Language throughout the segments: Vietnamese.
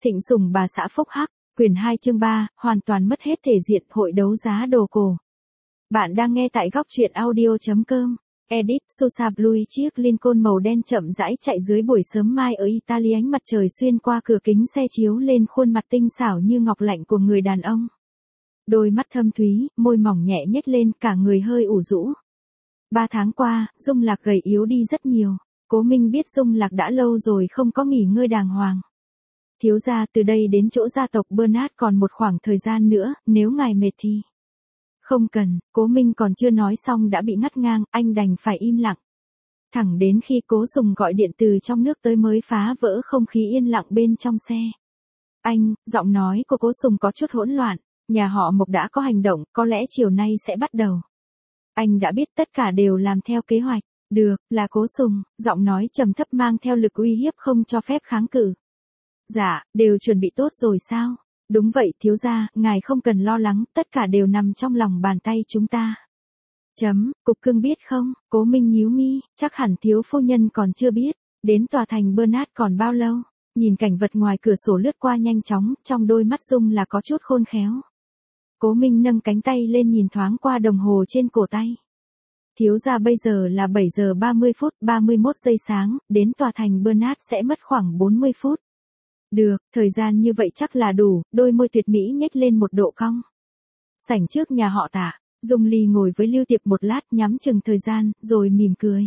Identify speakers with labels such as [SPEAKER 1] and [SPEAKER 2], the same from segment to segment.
[SPEAKER 1] Thịnh sủng bà xã Phúc Hắc, quyển 2 chương 3, hoàn toàn mất hết thể diện hội đấu giá đồ cổ. Bạn đang nghe tại góc truyện audio.com. Edit, Sosa Blue chiếc Lincoln màu đen chậm rãi chạy dưới buổi sớm mai ở Italy, ánh mặt trời xuyên qua cửa kính xe chiếu lên khuôn mặt tinh xảo như ngọc lạnh của người đàn ông. Đôi mắt thâm thúy, môi mỏng nhẹ nhếch lên, cả người hơi ủ rũ. 3 tháng qua, Dung Lạc gầy yếu đi rất nhiều. Cố Minh biết Dung Lạc đã lâu rồi không có nghỉ ngơi đàng hoàng. Thiếu gia, từ đây đến chỗ gia tộc Bernard còn một khoảng thời gian nữa, nếu ngài mệt thì... Không cần, Cố Minh còn chưa nói xong đã bị ngắt ngang, anh đành phải im lặng. Thẳng đến khi Cố Sùng gọi điện từ trong nước tới mới phá vỡ không khí yên lặng bên trong xe. Anh, giọng nói của Cố Sùng có chút hỗn loạn, nhà họ Mộc đã có hành động, có lẽ chiều nay sẽ bắt đầu. Anh đã biết tất cả đều làm theo kế hoạch. Được, là Cố Sùng, giọng nói trầm thấp mang theo lực uy hiếp không cho phép kháng cự. Dạ, đều chuẩn bị tốt rồi sao? Đúng vậy thiếu gia, ngài không cần lo lắng, tất cả đều nằm trong lòng bàn tay chúng ta. Cục cưng biết không? Cố Minh nhíu mi, chắc hẳn thiếu phu nhân còn chưa biết, đến tòa thành Bernard còn bao lâu? Nhìn cảnh vật ngoài cửa sổ lướt qua nhanh chóng, trong đôi mắt Dung là có chút khôn khéo. Cố Minh nâng cánh tay lên nhìn thoáng qua đồng hồ trên cổ tay. Thiếu gia, bây giờ là 7 giờ 30 phút 31 giây sáng, đến tòa thành Bernard sẽ mất khoảng 40 phút. Được, thời gian như vậy chắc là đủ, đôi môi tuyệt mỹ nhếch lên một độ cong. Sảnh trước nhà họ Tạ, Dung Ly ngồi với Lưu Tiệp một lát nhắm chừng thời gian, rồi mỉm cười.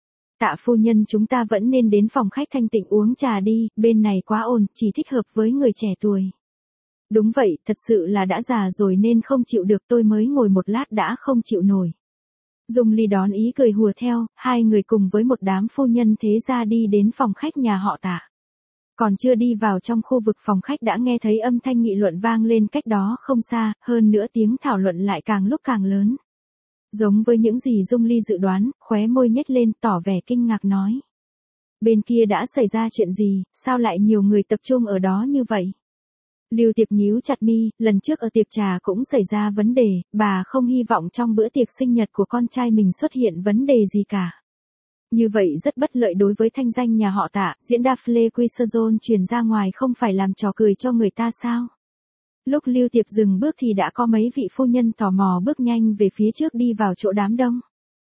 [SPEAKER 1] Tạ phu nhân, chúng ta vẫn nên đến phòng khách thanh tịnh uống trà đi, bên này quá ồn, chỉ thích hợp với người trẻ tuổi. Đúng vậy, thật sự là đã già rồi nên không chịu được, tôi mới ngồi một lát đã không chịu nổi. Dung Ly đón ý cười hùa theo, hai người cùng với một đám phu nhân thế gia đi đến phòng khách nhà họ Tạ. Còn chưa đi vào trong khu vực phòng khách đã nghe thấy âm thanh nghị luận vang lên cách đó không xa, hơn nữa tiếng thảo luận lại càng lúc càng lớn. Giống với những gì Dung Ly dự đoán, khóe môi nhếch lên tỏ vẻ kinh ngạc nói. Bên kia đã xảy ra chuyện gì, sao lại nhiều người tập trung ở đó như vậy? Lưu Tiệp nhíu chặt mi, lần trước ở tiệc trà cũng xảy ra vấn đề, bà không hy vọng trong bữa tiệc sinh nhật của con trai mình xuất hiện vấn đề gì cả. Như vậy rất bất lợi đối với thanh danh nhà họ Tạ, diễn Daphne Quisson truyền ra ngoài không phải làm trò cười cho người ta sao? Lúc Lưu Tiệp dừng bước thì đã có mấy vị phu nhân tò mò bước nhanh về phía trước đi vào chỗ đám đông.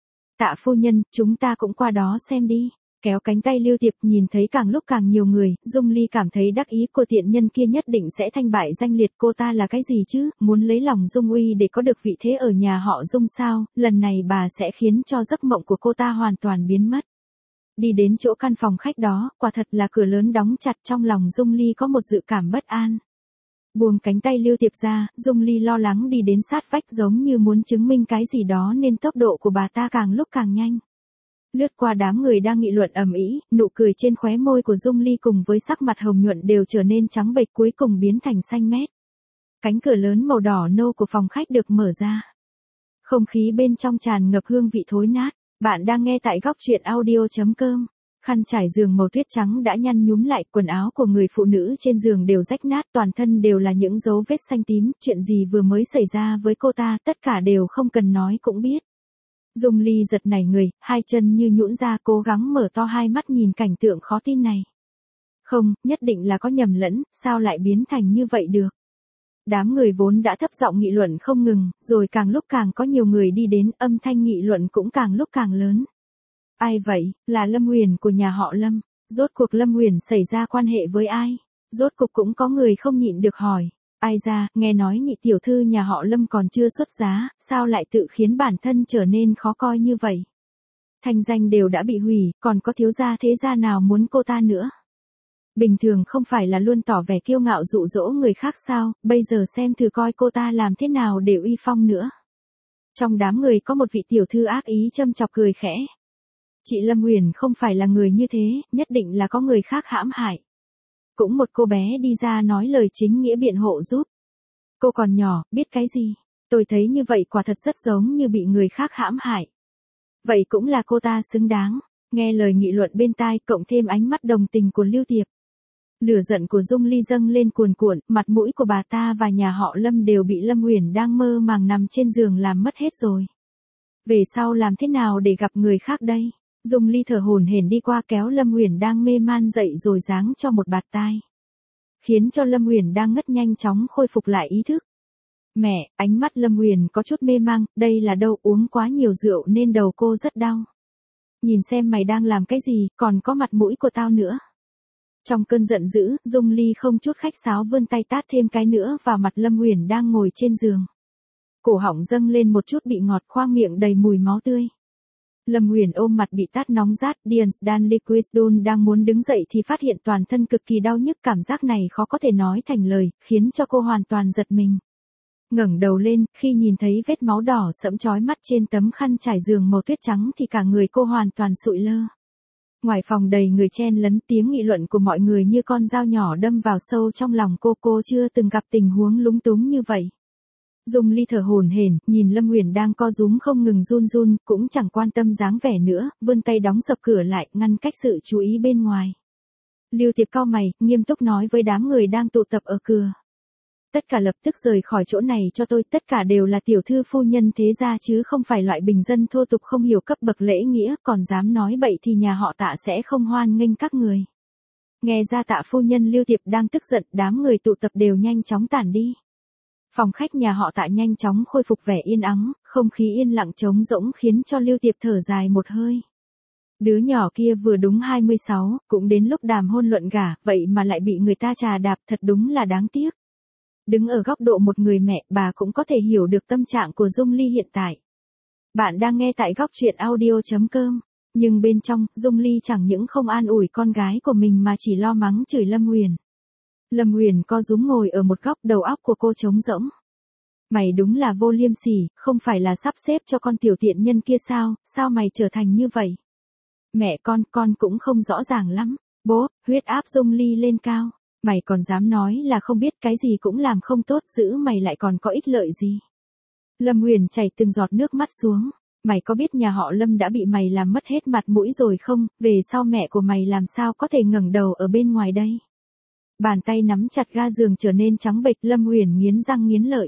[SPEAKER 1] Tạ phu nhân, chúng ta cũng qua đó xem đi. Kéo cánh tay Lưu Tiệp, nhìn thấy càng lúc càng nhiều người, Dung Ly cảm thấy đắc ý, cô tiện nhân kia nhất định sẽ thanh bại danh liệt, cô ta là cái gì chứ, muốn lấy lòng Dung Uy để có được vị thế ở nhà họ Dung sao, lần này bà sẽ khiến cho giấc mộng của cô ta hoàn toàn biến mất. Đi đến chỗ căn phòng khách đó, quả thật là cửa lớn đóng chặt, trong lòng Dung Ly có một dự cảm bất an. Buông cánh tay Lưu Tiệp ra, Dung Ly lo lắng đi đến sát vách giống như muốn chứng minh cái gì đó nên tốc độ của bà ta càng lúc càng nhanh. Lướt qua đám người đang nghị luận ầm ĩ, nụ cười trên khóe môi của Dung Ly cùng với sắc mặt hồng nhuận đều trở nên trắng bệch, cuối cùng biến thành xanh mét. Cánh cửa lớn màu đỏ nâu của phòng khách được mở ra. Không khí bên trong tràn ngập hương vị thối nát. Bạn đang nghe tại góc truyện audio.com. Khăn trải giường màu tuyết trắng đã nhăn nhúm lại, quần áo của người phụ nữ trên giường đều rách nát, toàn thân đều là những dấu vết xanh tím, chuyện gì vừa mới xảy ra với cô ta, tất cả đều không cần nói cũng biết. Dung Ly giật nảy người, hai chân như nhũn ra, cố gắng mở to hai mắt nhìn cảnh tượng khó tin này. Không, nhất định là có nhầm lẫn, sao lại biến thành như vậy được? Đám người vốn đã thấp giọng nghị luận không ngừng, rồi càng lúc càng có nhiều người đi đến, âm thanh nghị luận cũng càng lúc càng lớn. Ai vậy, là Lâm Huyền của nhà họ Lâm, rốt cuộc Lâm Huyền xảy ra quan hệ với ai? Rốt cuộc cũng có người không nhịn được hỏi. Ai ra, nghe nói nhị tiểu thư nhà họ Lâm còn chưa xuất giá, sao lại tự khiến bản thân trở nên khó coi như vậy? Thanh danh đều đã bị hủy, còn có thiếu gia thế gia nào muốn cô ta nữa? Bình thường không phải là luôn tỏ vẻ kiêu ngạo dụ dỗ người khác sao, bây giờ xem thử coi cô ta làm thế nào để uy phong nữa. Trong đám người có một vị tiểu thư ác ý châm chọc cười khẽ. Chị Lâm Huyền không phải là người như thế, nhất định là có người khác hãm hại. Cũng một cô bé đi ra nói lời chính nghĩa biện hộ giúp. Cô còn nhỏ, biết cái gì? Tôi thấy như vậy quả thật rất giống như bị người khác hãm hại. Vậy cũng là cô ta xứng đáng. Nghe lời nghị luận bên tai, cộng thêm ánh mắt đồng tình của Lưu Tiệp. Lửa giận của Dung Ly dâng lên cuồn cuộn, mặt mũi của bà ta và nhà họ Lâm đều bị Lâm Huyền đang mơ màng nằm trên giường làm mất hết rồi. Về sau làm thế nào để gặp người khác đây? Dung Ly thở hổn hển đi qua kéo Lâm Huyền đang mê man dậy rồi giáng cho một bạt tai. khiến cho Lâm Uyển đang ngất nhanh chóng khôi phục lại ý thức. Mẹ, ánh mắt Lâm Uyển có chút mê mang, đây là đâu, uống quá nhiều rượu nên đầu cô rất đau. Nhìn xem mày đang làm cái gì, còn có mặt mũi của tao nữa. Trong cơn giận dữ, Dung Ly không chút khách sáo vươn tay tát thêm cái nữa vào mặt Lâm Uyển đang ngồi trên giường. Cổ họng dâng lên một chút bị ngọt, khoang miệng đầy mùi máu tươi. Lâm Uyển ôm mặt bị tát nóng rát, Dian Liquidol đang muốn đứng dậy thì phát hiện toàn thân cực kỳ đau nhức, cảm giác này khó có thể nói thành lời, khiến cho cô hoàn toàn giật mình. Ngẩng đầu lên, khi nhìn thấy vết máu đỏ sẫm chói mắt trên tấm khăn trải giường màu tuyết trắng thì cả người cô hoàn toàn sụi lơ. Ngoài phòng đầy người chen lấn, tiếng nghị luận của mọi người như con dao nhỏ đâm vào sâu trong lòng cô chưa từng gặp tình huống lúng túng như vậy. Dung Ly thở hổn hển, nhìn Lâm Uyển đang co rúm không ngừng run run, cũng chẳng quan tâm dáng vẻ nữa, vươn tay đóng sập cửa lại, ngăn cách sự chú ý bên ngoài. Lưu Tiệp cau mày, nghiêm túc nói với đám người đang tụ tập ở cửa. Tất cả lập tức rời khỏi chỗ này cho tôi, tất cả đều là tiểu thư phu nhân thế gia chứ không phải loại bình dân thô tục không hiểu cấp bậc lễ nghĩa, còn dám nói bậy thì nhà họ Tạ sẽ không hoan nghênh các người. Nghe ra Tạ phu nhân Lưu Tiệp đang tức giận, đám người tụ tập đều nhanh chóng tản đi. Phòng khách nhà họ Tạ nhanh chóng khôi phục vẻ yên ắng, không khí yên lặng trống rỗng khiến cho Lưu Tiệp thở dài một hơi. Đứa nhỏ kia vừa đúng 26, cũng đến lúc đàm hôn luận gả, vậy mà lại bị người ta trà đạp, thật đúng là đáng tiếc. Đứng ở góc độ một người mẹ, bà cũng có thể hiểu được tâm trạng của Dung Ly hiện tại. Bạn đang nghe tại góc truyện audio.com, nhưng bên trong, Dung Ly chẳng những không an ủi con gái của mình mà chỉ lo mắng chửi Lâm Uyển. Lâm Uyển co rúm ngồi ở một góc, đầu óc của cô trống rỗng. Mày đúng là vô liêm sỉ, không phải là sắp xếp cho con tiểu tiện nhân kia sao mày trở thành như vậy? Mẹ con cũng không rõ ràng lắm. Bố, huyết áp Dung Ly lên cao. Mày còn dám nói là không biết, cái gì cũng làm không tốt, giữ mày lại còn có ích lợi gì? Lâm Uyển chảy từng giọt nước mắt xuống. Mày có biết nhà họ Lâm đã bị mày làm mất hết mặt mũi rồi không? Về sau mẹ của mày làm sao có thể ngẩng đầu ở bên ngoài đây? Bàn tay nắm chặt ga giường trở nên trắng bệch, Lâm Uyển nghiến răng nghiến lợi.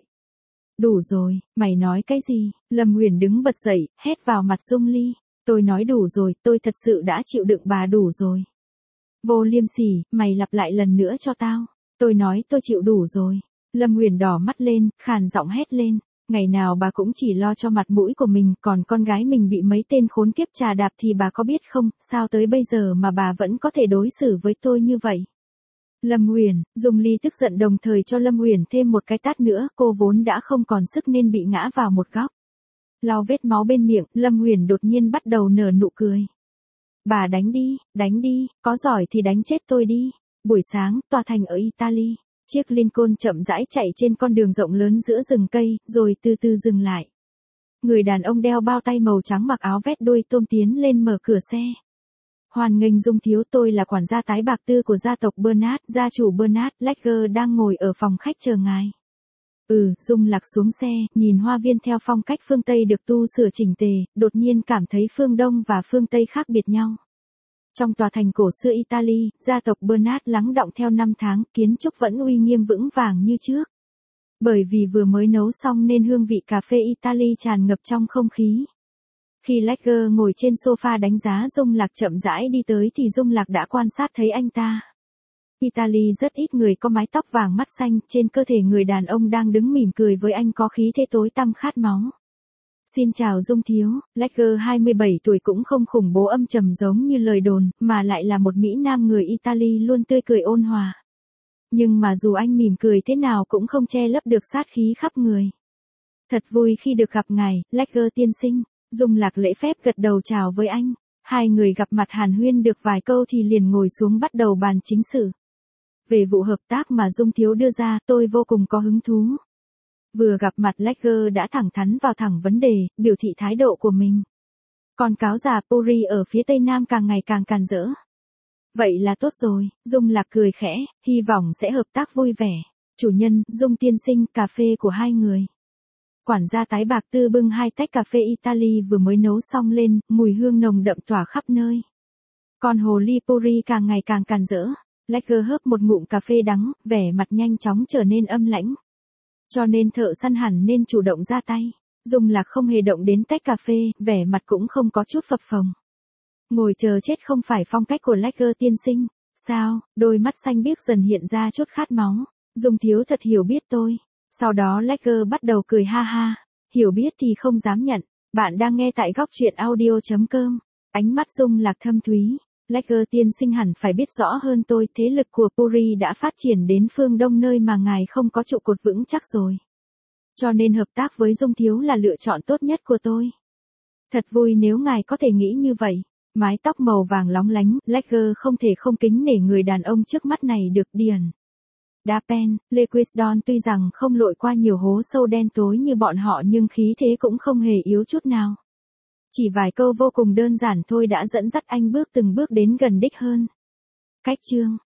[SPEAKER 1] Đủ rồi, mày nói cái gì? Lâm Uyển đứng bật dậy, hét vào mặt Dung Ly. Tôi nói đủ rồi, tôi thật sự đã chịu đựng bà đủ rồi. Vô liêm sỉ, mày lặp lại lần nữa cho tao. Tôi nói tôi chịu đủ rồi. Lâm Uyển đỏ mắt lên, khàn giọng hét lên. Ngày nào bà cũng chỉ lo cho mặt mũi của mình, còn con gái mình bị mấy tên khốn kiếp trà đạp thì bà có biết không, sao tới bây giờ mà bà vẫn có thể đối xử với tôi như vậy? Lâm Uyển, Dung Ly tức giận đồng thời cho Lâm Uyển thêm một cái tát nữa, cô vốn đã không còn sức nên bị ngã vào một góc. Lau vết máu bên miệng, Lâm Uyển đột nhiên bắt đầu nở nụ cười. Bà đánh đi, có giỏi thì đánh chết tôi đi. Buổi sáng, tòa thành ở Italy, chiếc Lincoln chậm rãi chạy trên con đường rộng lớn giữa rừng cây, rồi từ từ dừng lại. Người đàn ông đeo bao tay màu trắng mặc áo vét đuôi tôm tiến lên mở cửa xe. Hoan nghênh Dung thiếu, tôi là quản gia tái bạc tư của gia tộc Bernard, gia chủ Bernard Lager đang ngồi ở phòng khách chờ ngài. Dung Lạc xuống xe, nhìn hoa viên theo phong cách phương Tây được tu sửa chỉnh tề, đột nhiên cảm thấy phương Đông và phương Tây khác biệt nhau. Trong tòa thành cổ xưa Italy, gia tộc Bernard lắng đọng theo năm tháng, kiến trúc vẫn uy nghiêm vững vàng như trước. Bởi vì vừa mới nấu xong nên hương vị cà phê Italy tràn ngập trong không khí. Khi Lager ngồi trên sofa đánh giá Dung Lạc chậm rãi đi tới thì Dung Lạc đã quan sát thấy anh ta. Italy rất ít người có mái tóc vàng mắt xanh, trên cơ thể người đàn ông đang đứng mỉm cười với anh có khí thế tối tăm khát máu. Xin chào Dung thiếu, Lager 27 tuổi cũng không khủng bố âm trầm giống như lời đồn, mà lại là một Mỹ Nam người Italy luôn tươi cười ôn hòa. Nhưng mà dù anh mỉm cười thế nào cũng không che lấp được sát khí khắp người. Thật vui khi được gặp ngài, Lager tiên sinh. Dung Lạc lễ phép gật đầu chào với anh. Hai người gặp mặt hàn huyên được vài câu thì liền ngồi xuống bắt đầu bàn chính sự. Về vụ hợp tác mà Dung thiếu đưa ra, tôi vô cùng có hứng thú. Vừa gặp mặt Lager đã thẳng thắn vào thẳng vấn đề, biểu thị thái độ của mình. Còn cáo già Puri ở phía tây nam càng ngày càng càn rỡ. Vậy là tốt rồi, Dung Lạc cười khẽ, hy vọng sẽ hợp tác vui vẻ. Chủ nhân, Dung tiên sinh, cà phê của hai người. Quản gia tái bạc tư bưng hai tách cà phê Italy vừa mới nấu xong lên, mùi hương nồng đậm tỏa khắp nơi. Còn hồ ly Puri càng ngày càng càn rỡ. Lager hớp một ngụm cà phê đắng, vẻ mặt nhanh chóng trở nên âm lãnh. Cho nên thợ săn hẳn nên chủ động ra tay. Dung Lạc không hề động đến tách cà phê, vẻ mặt cũng không có chút phập phồng. Ngồi chờ chết không phải phong cách của Lager tiên sinh. Sao, đôi mắt xanh biếc dần hiện ra chút khát máu. Dung Thiếu thật hiểu biết tôi. Sau đó Lager bắt đầu cười ha ha. Hiểu biết thì không dám nhận. Bạn đang nghe tại góc truyện audio.com. Ánh mắt Dung Lạc thâm thúy. Lager tiên sinh hẳn phải biết rõ hơn tôi, thế lực của Puri đã phát triển đến phương Đông nơi mà ngài không có trụ cột vững chắc rồi. Cho nên hợp tác với Dung Thiếu là lựa chọn tốt nhất của tôi. Thật vui nếu ngài có thể nghĩ như vậy. Mái tóc màu vàng lóng lánh, Lager không thể không kính nể người đàn ông trước mắt này được điển. Dapen, Lequisdon tuy rằng không lội qua nhiều hố sâu đen tối như bọn họ nhưng khí thế cũng không hề yếu chút nào. Chỉ vài câu vô cùng đơn giản thôi đã dẫn dắt anh bước từng bước đến gần đích hơn. Cách chương,